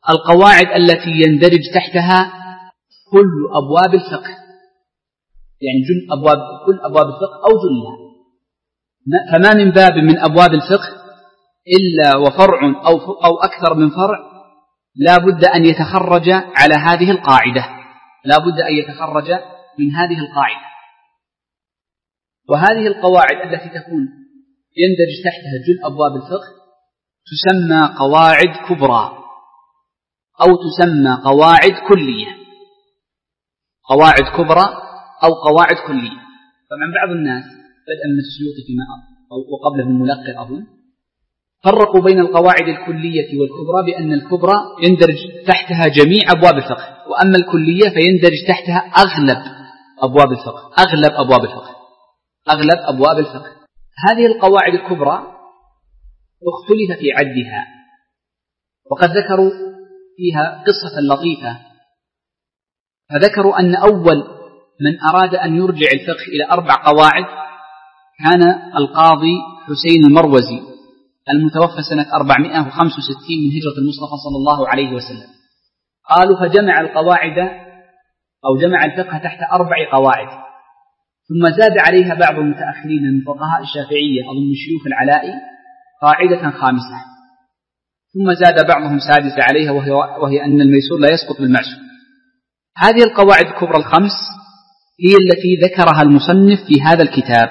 القواعد التي يندرج تحتها كل أبواب الفقه، يعني كل أبواب الفقه أو جلها. فما من باب من أبواب الفقه إلا وفرع أو أكثر من فرع لا بد أن يتخرج على هذه القاعدة، لا بد أن يتخرج من هذه القاعدة. وهذه القواعد التي تكون يندرج تحتها جل أبواب الفقه تسمى قواعد كبرى أو تسمى قواعد كلية، قواعد كبرى أو قواعد كلية. طبعا بعض الناس بدءا من السيوطي فيما وقبله من ملقر أظن فرقوا بين القواعد الكلية والكبرى بأن الكبرى يندرج تحتها جميع أبواب الفقه، وأما الكلية فيندرج تحتها أغلب أبواب الفقه، أغلب أبواب الفقه. هذه القواعد الكبرى اختلف في عدها، وقد ذكروا فيها قصة لطيفة، فذكروا أن أول من أراد أن يرجع الفقه إلى 4 قواعد كان القاضي حسين المروزي المتوفى سنة 465 من هجرة المصطفى صلى الله عليه وسلم. قالوا فجمع القواعد أو جمع الفقه تحت 4 قواعد، ثم زاد عليها بعض المتأخرين من فقهاء الشافعية أظن شيوخ العلائي قاعدة 5، ثم زاد بعضهم 6 عليها وهي أن الميسور لا يسقط بالمعسور. هذه القواعد الكبرى ال5 هي التي ذكرها المصنف في هذا الكتاب،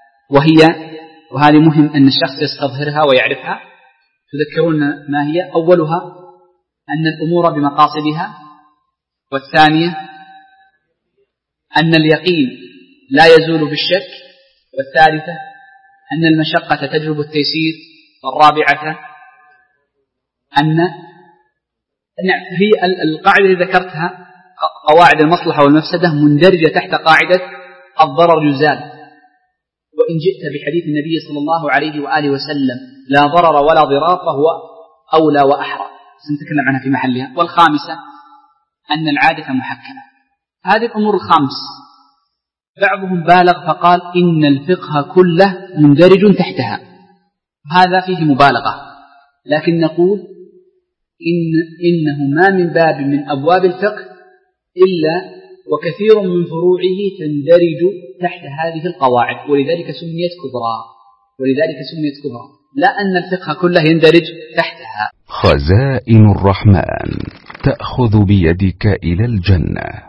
وهذه مهم أن الشخص يستظهرها ويعرفها. تذكرون ما هي؟ أولها أن الأمور بمقاصدها، والثانية أن اليقين لا يزول بالشك، والثالثة أن المشقة تجلب التيسير، والرابعة أن هي القاعدة اللي ذكرتها قواعد المصلحة والمفسدة مندرجة تحت قاعدة الضرر يزال. وإن جئت بحديث النبي صلى الله عليه وآله وسلم لا ضرر ولا ضرار فهو أولى وأحرى، سنتكلم عنها في محلها. والخامسة أن العادة محكمة. هذه الأمور ال5 بعضهم بالغ فقال إن الفقه كله مندرج تحتها، هذا فيه مبالغة، لكن نقول إنه ما من باب من أبواب الفقه إلا وكثير من فروعه تندرج تحت هذه القواعد، ولذلك سميت كبرى، لا أن الفقه كله يندرج تحتها. خزائن الرحمن تأخذ بيدك إلى الجنة.